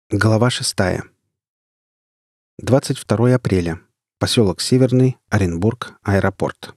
Глава 6. 22 апреля. Поселок Северный, Оренбург, аэропорт.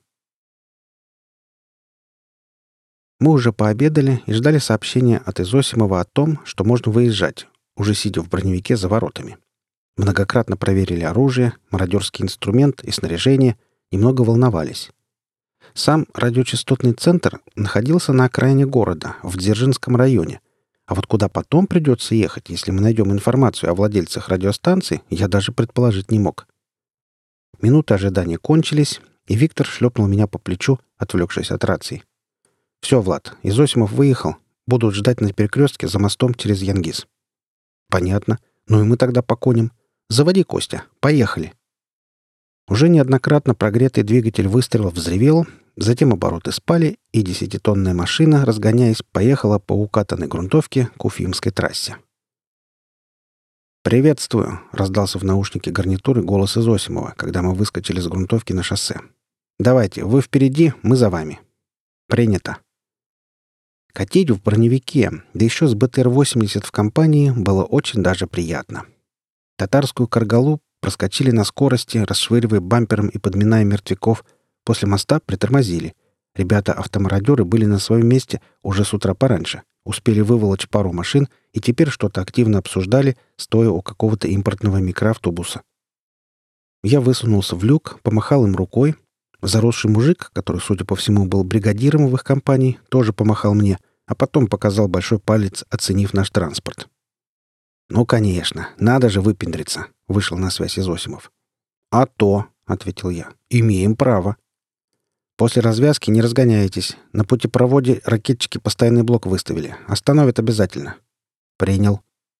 Мы уже пообедали и ждали сообщения от Изосимова о том, что можно выезжать, уже сидя в броневике за воротами. Многократно проверили оружие, мародерский инструмент и снаряжение, немного волновались. Сам радиочастотный центр находился на окраине города, в Дзержинском районе. А вот куда потом придется ехать, если мы найдем информацию о владельцах радиостанций, я даже предположить не мог. Минуты ожидания кончились, и Виктор шлепнул меня по плечу, отвлекшись от рации. «Все, Влад, Изосимов выехал. Будут ждать на перекрестке за мостом через Янгиз». «Понятно. Ну и мы тогда поконим. Заводи, Костя. Поехали». Уже неоднократно прогретый двигатель выстрела взревел, затем обороты спали, и 10-тонная машина, разгоняясь, поехала по укатанной грунтовке к Уфимской трассе. «Приветствую!» — раздался в наушнике гарнитуры голос Изосимова, когда мы выскочили с грунтовки на шоссе. «Давайте, вы впереди, мы за вами». «Принято». Катить в броневике, да еще с БТР-80 в компании, было очень даже приятно. Татарскую Каргалу проскочили на скорости, расшвыривая бампером и подминая мертвяков. После моста притормозили. Ребята-автомародеры были на своем месте уже с утра пораньше. Успели выволочь пару машин и теперь что-то активно обсуждали, стоя у какого-то импортного микроавтобуса. Я высунулся в люк, помахал им рукой. Заросший мужик, который, судя по всему, был бригадиром в их компании, тоже помахал мне, а потом показал большой палец, оценив наш транспорт. «Ну, конечно, надо же выпендриться», — вышел на связь Изосимов. «А то», — ответил я, — «имеем право». «После развязки не разгоняйтесь. На путепроводе ракетчики постоянный блок выставили. Остановят обязательно». «Принял».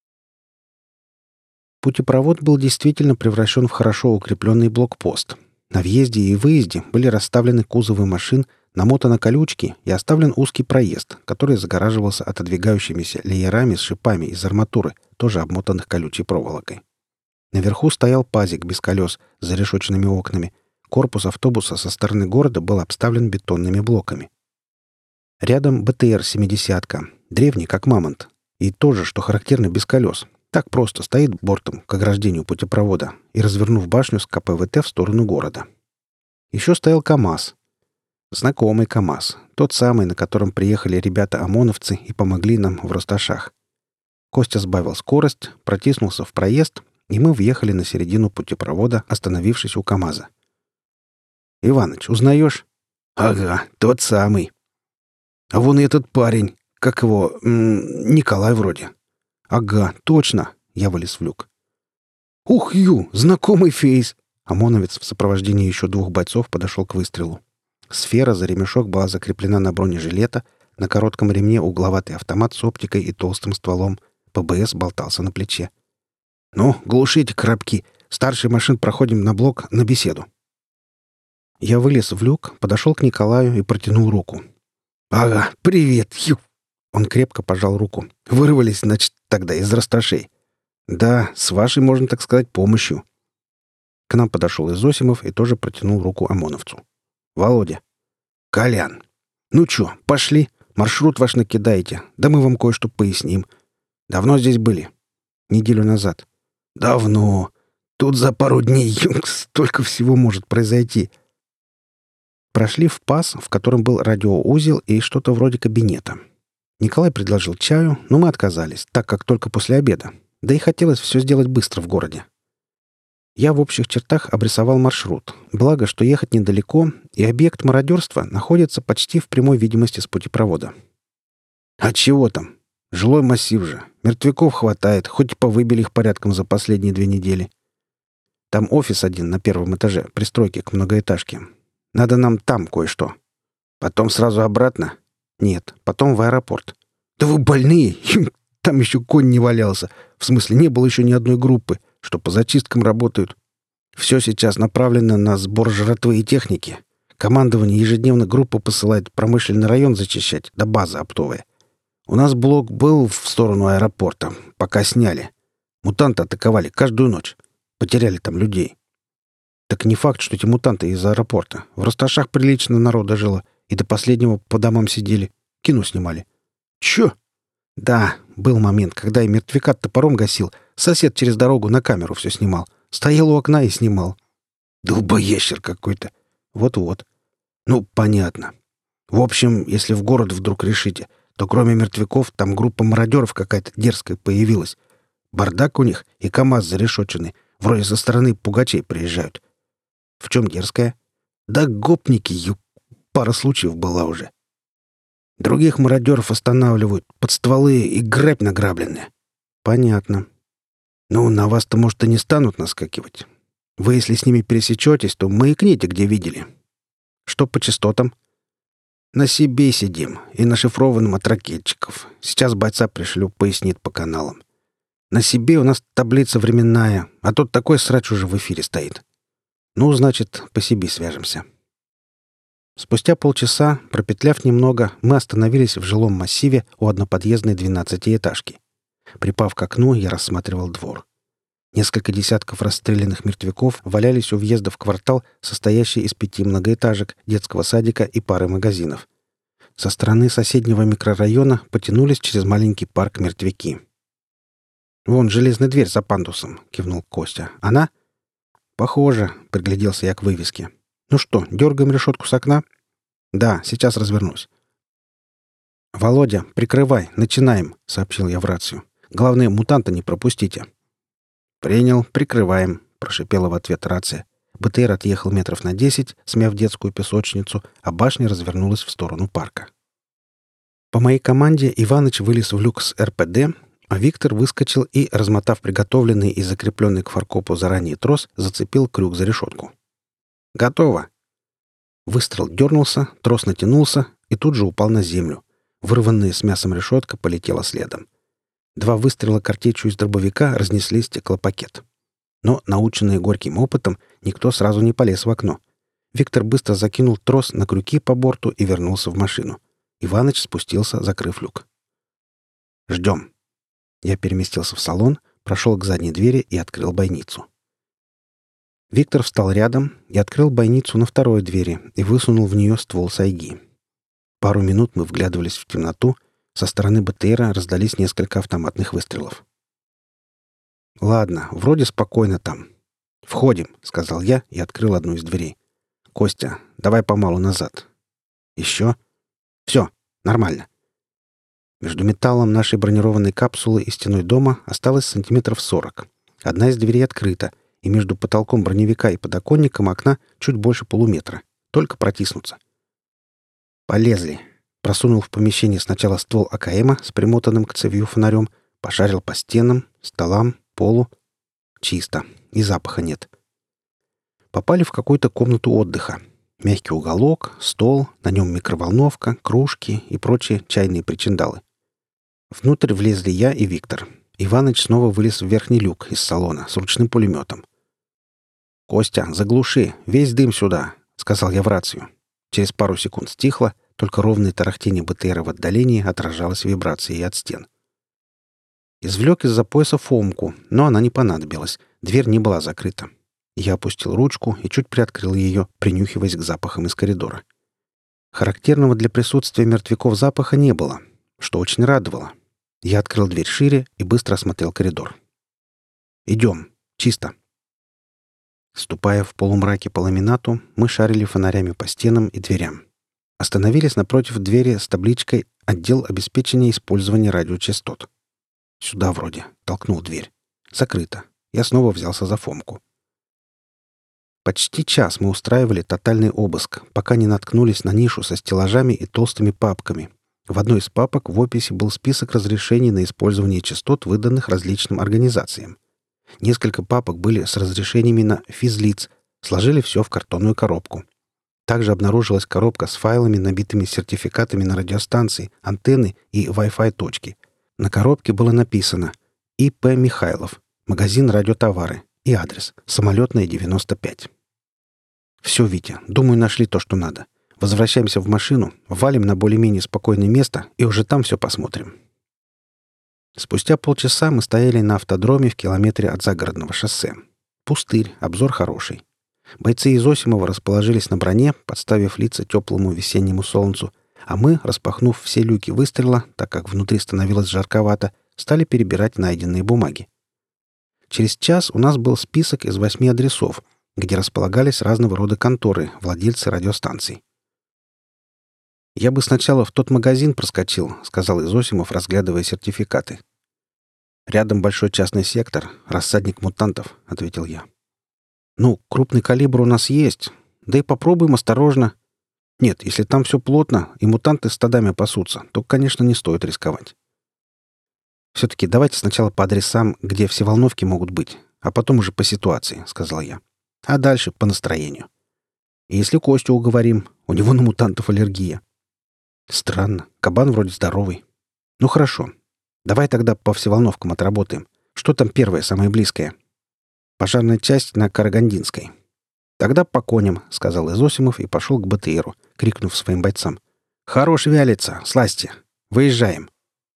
Путепровод был действительно превращен в хорошо укрепленный блокпост. На въезде и выезде были расставлены кузовы машин, намотаны колючки и оставлен узкий проезд, который загораживался отодвигающимися леерами с шипами из арматуры, тоже обмотанных колючей проволокой. Наверху стоял пазик без колес с зарешоченными окнами. Корпус автобуса со стороны города был обставлен бетонными блоками. Рядом БТР-70, древний как мамонт, и тоже, что характерно, без колес. Так просто стоит бортом к ограждению путепровода и развернув башню с КПВТ в сторону города. Еще стоял КАМАЗ. Знакомый КАМАЗ. Тот самый, на котором приехали ребята-ОМОНовцы и помогли нам в Росташах. Костя сбавил скорость, протиснулся в проезд, и мы въехали на середину путепровода, остановившись у КАМАЗа. «Иваныч, узнаешь?» «Ага, тот самый. А вон и этот парень. Как его? Николай вроде». «Ага, точно!» — я вылез в люк. «Ух, знакомый фейс!» ОМОНовец в сопровождении еще 2 бойцов подошел к выстрелу. Сфера за ремешок была закреплена на бронежилета, на коротком ремне угловатый автомат с оптикой и толстым стволом. ПБС болтался на плече. «Ну, глушите коробки. Старший машин проходим на блок на беседу». Я вылез в люк, подошел к Николаю и протянул руку. «Ага, привет, Он крепко пожал руку. «Вырвались, значит, тогда из Росташей». «Да, с вашей, можно так сказать, помощью». К нам подошел Изосимов и тоже протянул руку ОМОНовцу. «Володя». «Колян». «Ну чё, пошли. Маршрут ваш накидаете. Да мы вам кое-что поясним. Давно здесь были?» «Неделю назад». «Давно. Тут за пару дней столько всего может произойти». Прошли в пас, в котором был радиоузел и что-то вроде кабинета. Николай предложил чаю, но мы отказались, так как только после обеда. Да и хотелось все сделать быстро в городе. Я в общих чертах обрисовал маршрут. Благо, что ехать недалеко, и объект мародерства находится почти в прямой видимости с путепровода. «А чего там? Жилой массив же. Мертвяков хватает, хоть и повыбили их порядком за последние 2 недели. Там офис один на 1-м этаже, пристройки к многоэтажке. Надо нам там кое-что. Потом сразу обратно?» «Нет, потом в аэропорт». «Да вы больные! Там еще конь не валялся. В смысле, не было еще ни одной группы, что по зачисткам работают. Все сейчас направлено на сбор жратвы и техники. Командование ежедневно группу посылает промышленный район зачищать, до базы оптовая. У нас блок был в сторону аэропорта, пока сняли. Мутанты атаковали каждую ночь. Потеряли там людей». «Так не факт, что эти мутанты из аэропорта. В Росташах прилично народа жило. И до последнего по домам сидели. Кино снимали». «Чё?» Да, был момент, когда я мертвяка топором гасил. Сосед через дорогу на камеру все снимал. Стоял у окна и снимал. Долбоящер какой-то. Вот-вот. Ну, понятно. В общем, если в город вдруг решите, то кроме мертвяков там группа мародеров какая-то дерзкая появилась. Бардак у них и КамАЗ зарешоченный. Вроде со стороны пугачей приезжают. В чем дерзкая? Да гопники, пара случаев была уже. Других мародеров останавливают, под стволы и грабь награбленная. Понятно. Ну, на вас-то, может, и не станут наскакивать. Вы, если с ними пересечетесь, то маякните, где видели. Что по частотам? На себе сидим и на шифрованном от ракетчиков. Сейчас бойца пришлю, пояснит по каналам. На себе у нас таблица временная, а тут такой срач уже в эфире стоит. Ну, значит, по себе свяжемся. Спустя полчаса, пропетляв немного, мы остановились в жилом массиве у одноподъездной 12-этажки. Припав к окну, я рассматривал двор. Несколько десятков расстрелянных мертвяков валялись у въезда в квартал, состоящий из 5 многоэтажек, детского садика и пары магазинов. Со стороны соседнего микрорайона потянулись через маленький парк мертвяки. «Вон железная дверь за пандусом», — кивнул Костя. «Она?» «Похоже», — пригляделся я к вывеске. «Ну что, дергаем решетку с окна?» «Да, сейчас развернусь». «Володя, прикрывай, начинаем», — сообщил я в рацию. «Главное, мутанта не пропустите». «Принял, прикрываем», — прошипела в ответ рация. БТР отъехал метров на 10, смяв детскую песочницу, а башня развернулась в сторону парка. По моей команде Иваныч вылез в люк с РПД, а Виктор выскочил и, размотав приготовленный и закрепленный к фаркопу заранее трос, зацепил крюк за решетку. «Готово!» Выстрел дернулся, трос натянулся и тут же упал на землю. Вырванная с мясом решетка полетела следом. 2 выстрела картечью из дробовика разнесли стеклопакет. Но, наученный горьким опытом, никто сразу не полез в окно. Виктор быстро закинул трос на крюки по борту и вернулся в машину. Иваныч спустился, закрыв люк. «Ждем». Я переместился в салон, прошел к задней двери и открыл бойницу. Виктор встал рядом и открыл бойницу на второй двери и высунул в нее ствол сайги. Пару минут мы вглядывались в темноту. Со стороны БТРа раздались несколько автоматных выстрелов. «Ладно, вроде спокойно там. Входим», — сказал я и открыл одну из дверей. «Костя, давай помалу назад. Еще? Все, нормально». Между металлом нашей бронированной капсулы и стеной дома осталось сантиметров 40. Одна из дверей открыта, и между потолком броневика и подоконником окна чуть больше полуметра. Только протиснуться. «Полезли». Просунул в помещение сначала ствол АКМа с примотанным к цевью фонарем, пошарил по стенам, столам, полу. Чисто. И запаха нет. Попали в какую-то комнату отдыха. Мягкий уголок, стол, на нем микроволновка, кружки и прочие чайные причиндалы. Внутрь влезли я и Виктор. Иваныч снова вылез в верхний люк из салона с ручным пулеметом. «Костя, заглуши, весь дым сюда», — сказал я в рацию. Через пару секунд стихло, только ровное тарахтение БТРа в отдалении отражалось вибрацией от стен. Извлек из-за пояса фомку, но она не понадобилась. Дверь не была закрыта. Я опустил ручку и чуть приоткрыл ее, принюхиваясь к запахам из коридора. Характерного для присутствия мертвяков запаха не было, что очень радовало. Я открыл дверь шире и быстро осмотрел коридор. «Идем. Чисто». Ступая в полумраке по ламинату, мы шарили фонарями по стенам и дверям. Остановились напротив двери с табличкой «Отдел обеспечения использования радиочастот». «Сюда вроде», — толкнул дверь. «Закрыто». Я снова взялся за фомку. Почти час мы устраивали тотальный обыск, пока не наткнулись на нишу со стеллажами и толстыми папками. В одной из папок в описи был список разрешений на использование частот, выданных различным организациям. Несколько папок были с разрешениями на физлиц, сложили все в картонную коробку. Также обнаружилась коробка с файлами, набитыми сертификатами на радиостанции, антенны и Wi-Fi точки. На коробке было написано «И.П. Михайлов, магазин радиотовары» и адрес «Самолетная, 95». «Все, Витя, думаю, нашли то, что надо. Возвращаемся в машину, валим на более-менее спокойное место и уже там все посмотрим». Спустя полчаса мы стояли на автодроме в километре от загородного шоссе. Пустырь, обзор хороший. Бойцы из Осимова расположились на броне, подставив лица теплому весеннему солнцу, А мы, распахнув все люки выстрела, так как внутри становилось жарковато, стали перебирать найденные бумаги. Через час у нас был список из 8 адресов, где располагались разного рода конторы, владельцы радиостанций. «Я бы сначала в тот магазин проскочил», — сказал Изосимов, разглядывая сертификаты. «Рядом большой частный сектор, рассадник мутантов», — ответил я. «Ну, крупный калибр у нас есть. Да и попробуем осторожно. Нет, если там все плотно и мутанты стадами пасутся, то, конечно, не стоит рисковать. Все-таки давайте сначала по адресам, где все волновки могут быть, а потом уже по ситуации», — сказал я. «А дальше по настроению. И если Костю уговорим, у него на мутантов аллергия». «Странно. Кабан вроде здоровый. Ну хорошо. Давай тогда по всеволновкам отработаем. Что там первое, самое близкое?» «Пожарная часть на Карагандинской». «Тогда по коням», — сказал Изосимов и пошел к БТРу, крикнув своим бойцам. «Хорош вялиться! Сласти! Выезжаем!»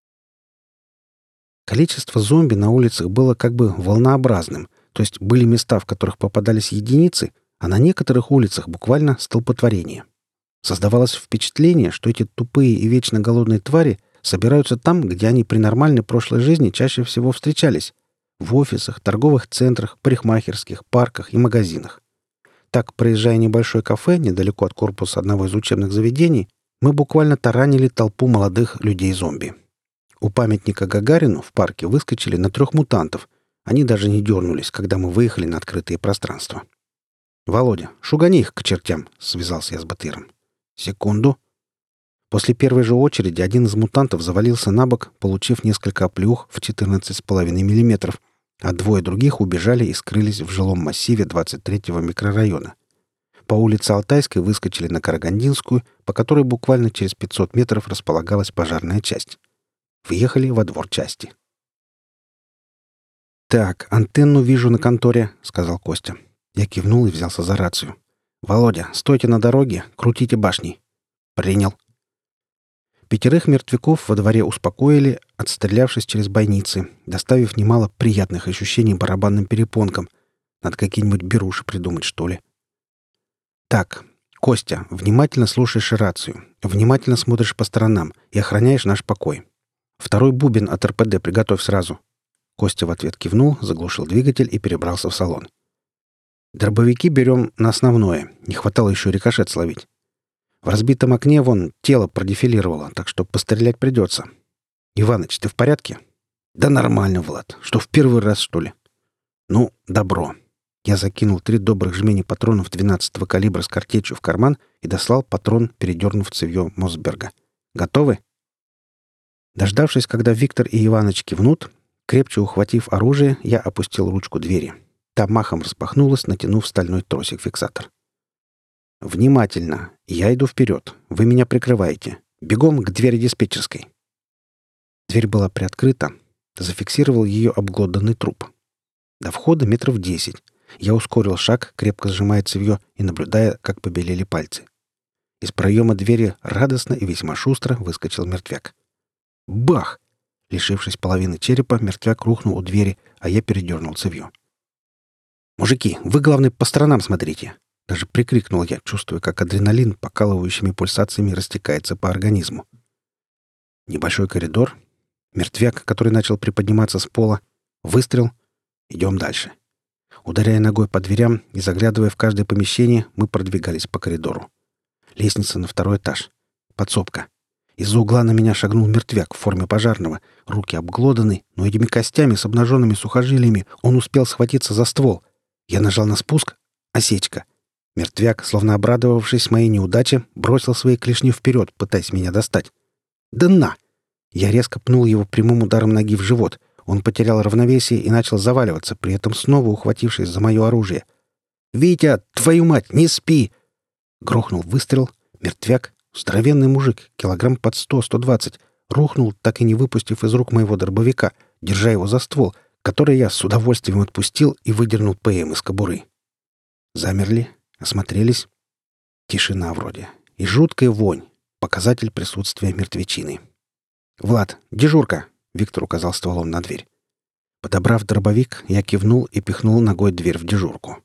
Количество зомби на улицах было как бы волнообразным, то есть были места, в которых попадались единицы, а на некоторых улицах буквально столпотворение. Создавалось впечатление, что эти тупые и вечно голодные твари собираются там, где они при нормальной прошлой жизни чаще всего встречались — в офисах, торговых центрах, парикмахерских, парках и магазинах. Так, проезжая небольшое кафе недалеко от корпуса одного из учебных заведений, мы буквально таранили толпу молодых людей-зомби. У памятника Гагарину в парке выскочили на 3 мутантов. Они даже не дернулись, когда мы выехали на открытые пространства. «Володя, шугани их к чертям!» — связался я с Батыром. «Секунду». После первой же очереди один из мутантов завалился на бок, получив несколько оплеух в 14,5 мм, а 2 других убежали и скрылись в жилом массиве 23-го микрорайона. По улице Алтайской выскочили на Карагандинскую, по которой буквально через 500 метров располагалась пожарная часть. Въехали во двор части. «Так, антенну вижу на конторе», — сказал Костя. Я кивнул и взялся за рацию. «Володя, стойте на дороге, крутите башней». «Принял». 5 мертвяков во дворе успокоили, отстрелявшись через бойницы, доставив немало приятных ощущений барабанным перепонкам. Надо какие-нибудь беруши придумать, что ли. «Так, Костя, внимательно слушаешь рацию, внимательно смотришь по сторонам и охраняешь наш покой. 2 бубен от РПД приготовь сразу». Костя в ответ кивнул, заглушил двигатель и перебрался в салон. «Дробовики берем на основное. Не хватало еще рикошет словить. В разбитом окне вон тело продефилировало, так что пострелять придется. Иваныч, ты в порядке?» «Да нормально, Влад. Что, в первый раз, что ли?» «Ну, добро». Я закинул 3 добрых жмени патронов 12-го калибра с картечью в карман и дослал патрон, передернув цевьё Мосберга. «Готовы?» Дождавшись, когда Виктор и Иваныч кивнут, крепче ухватив оружие, я опустил ручку двери. Та махом распахнулась, натянув стальной тросик-фиксатор. «Внимательно. Я иду вперед. Вы меня прикрываете. Бегом к двери диспетчерской». Дверь была приоткрыта. Зафиксировал ее обглоданный труп. До входа метров 10. Я ускорил шаг, крепко сжимая цевьё и наблюдая, как побелели пальцы. Из проема двери радостно и весьма шустро выскочил мертвяк. Бах! Лишившись половины черепа, мертвяк рухнул у двери, а я передернул цевьё. «Мужики, вы, главное, по сторонам смотрите!» Даже прикрикнул я, чувствуя, как адреналин покалывающими пульсациями растекается по организму. Небольшой коридор. Мертвяк, который начал приподниматься с пола. Выстрел. Идем дальше. Ударяя ногой по дверям и заглядывая в каждое помещение, мы продвигались по коридору. Лестница на 2-й этаж. Подсобка. Из-за угла на меня шагнул мертвяк в форме пожарного. Руки обглоданы, но этими костями с обнаженными сухожилиями он успел схватиться за ствол. Я нажал на спуск. Осечка. Мертвяк, словно обрадовавшись моей неудаче, бросил свои клешни вперед, пытаясь меня достать. «Да на!» Я резко пнул его прямым ударом ноги в живот. Он потерял равновесие и начал заваливаться, при этом снова ухватившись за мое оружие. «Витя, твою мать, не спи!» Грохнул выстрел. Мертвяк, здоровенный мужик, килограмм под 100-120, рухнул, так и не выпустив из рук моего дробовика, держа его за ствол, который я с удовольствием отпустил и выдернул ПМ из кобуры. Замерли. Осмотрелись. Тишина вроде. И жуткая вонь. Показатель присутствия мертвечины. «Влад, дежурка!» — Виктор указал стволом на дверь. Подобрав дробовик, я кивнул и пихнул ногой дверь в дежурку.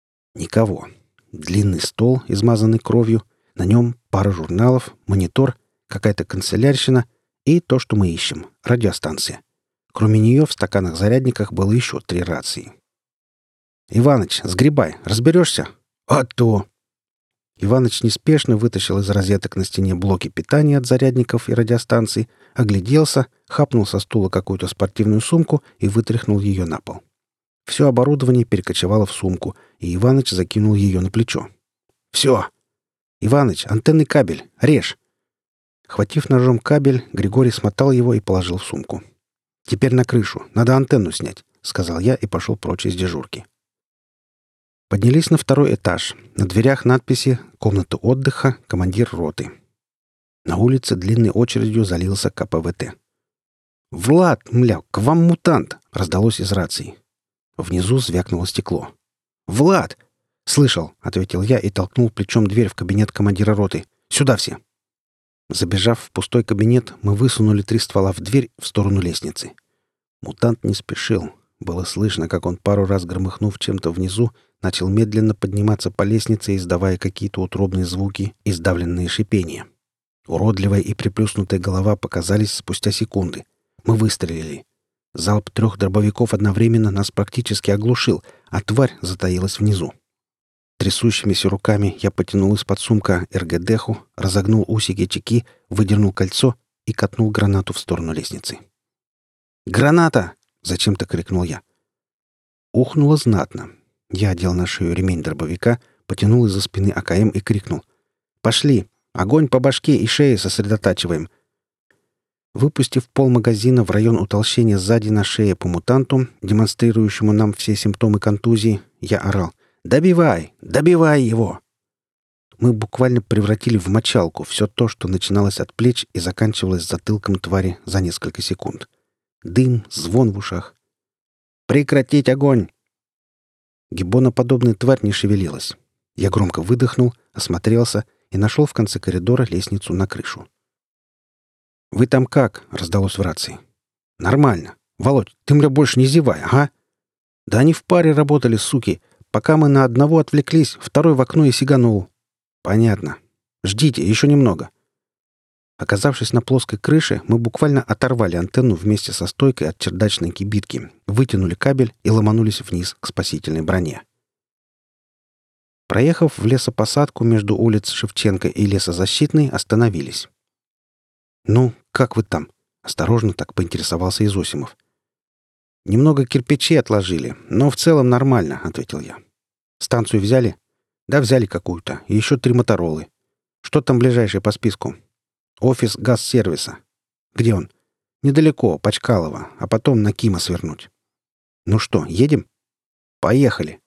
Никого. Длинный стол, измазанный кровью. На нем пара журналов, монитор какая-то канцелярщина и то, что мы ищем — радиостанция. Кроме нее в стаканах-зарядниках было еще 3 рации. «Иваныч, сгребай, разберешься?» «А то!» Иваныч неспешно вытащил из розеток на стене блоки питания от зарядников и радиостанций, огляделся, хапнул со стула какую-то спортивную сумку и вытряхнул ее на пол. Все оборудование перекочевало в сумку, и Иваныч закинул ее на плечо. «Все! Иваныч, антенный кабель! Режь!» Хватив ножом кабель, Григорий смотал его и положил в сумку. «Теперь на крышу. Надо антенну снять», — сказал я и пошел прочь из дежурки. Поднялись на 2-й этаж. На дверях надписи «Комната отдыха. Командир роты». На улице длинной очередью залился КПВТ. «Влад, мля, к вам мутант!» — раздалось из рации. Внизу звякнуло стекло. «Влад!» «Слышал», — ответил я и толкнул плечом дверь в кабинет командира роты. «Сюда все!» Забежав в пустой кабинет, мы высунули 3 ствола в дверь в сторону лестницы. Мутант не спешил. Было слышно, как он, пару раз громыхнув чем-то внизу, начал медленно подниматься по лестнице, издавая какие-то утробные звуки и сдавленные шипения. Уродливая и приплюснутая голова показались спустя секунды. Мы выстрелили. Залп 3 дробовиков одновременно нас практически оглушил, а тварь затаилась внизу. Трясущимися руками я потянул из-под сумка РГДху, разогнул усики чеки, выдернул кольцо и катнул гранату в сторону лестницы. «Граната!» — зачем-то крикнул я. Ухнуло знатно. Я одел на шею ремень дробовика, потянул из-за спины АКМ и крикнул. «Пошли! Огонь по башке и шее сосредотачиваем!» Выпустив полмагазина в район утолщения сзади на шее по мутанту, демонстрирующему нам все симптомы контузии, я орал. «Добивай! Добивай его!» Мы буквально превратили в мочалку все то, что начиналось от плеч и заканчивалось затылком твари за несколько секунд. Дым, звон в ушах. «Прекратить огонь!» Гиббоноподобная тварь не шевелилась. Я громко выдохнул, осмотрелся и нашел в конце коридора лестницу на крышу. «Вы там как?» — раздалось в рации. «Нормально. Володь, ты, мля, больше не зевай, ага?» «Да они в паре работали, суки. Пока мы на одного отвлеклись, второй в окно и сиганул». «Понятно. Ждите, еще немного». Оказавшись на плоской крыше, мы буквально оторвали антенну вместе со стойкой от чердачной кибитки, вытянули кабель и ломанулись вниз к спасительной броне. Проехав в лесопосадку между улиц Шевченко и Лесозащитной, остановились. «Ну, как вы там?» — осторожно так поинтересовался Изосимов. «Немного кирпичей отложили, но в целом нормально», — ответил я. «Станцию взяли?» «Да, взяли какую-то. И еще 3 моторолы. Что там ближайшее по списку?» «Офис газсервиса». «Где он?» «Недалеко, по Чкалово, а потом на Кима свернуть». «Ну что, едем?» «Поехали».